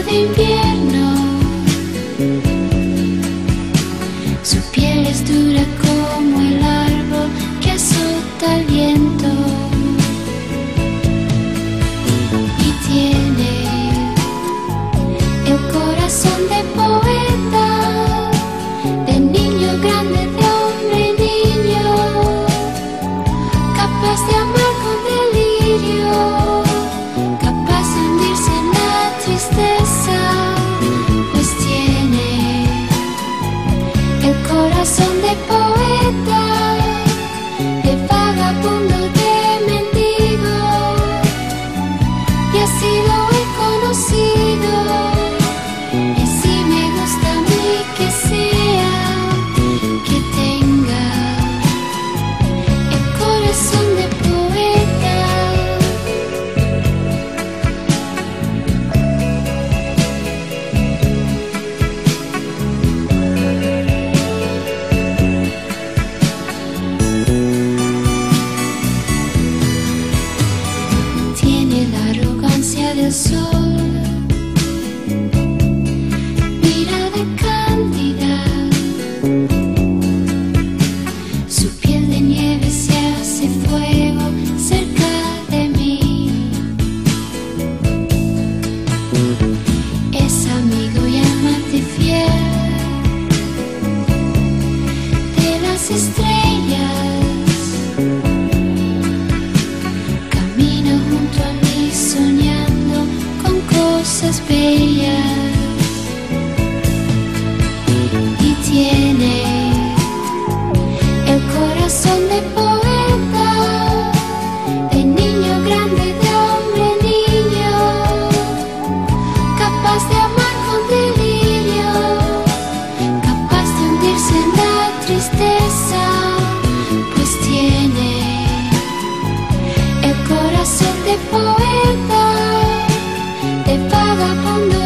de invierno. Su piel es dura como el árbol que azota el viento. Y tiene el corazón de poeta, de niño grande, de hombre niño, capaz de amar con delirio, capaz de hundirse en la tristeza, pues tiene el corazón de poeta, de vagabundo, de mendigo, y así lo he conocido. Y sí me gusta a mí que sea, que tenga el corazón de poeta. Tiene la arrogancia del sol, mirada cándida, su piel de nieve se hace fuego cerca de mí. Es amigo y amante fiel de las estrellas, camina junto a mí soñando con cosas bellas. Y tiene el corazón de poeta, de niño grande, de hombre niño, capaz de amar con delirio, capaz de hundirse en la tristeza, pues tiene el corazón de poeta, de vagabundo,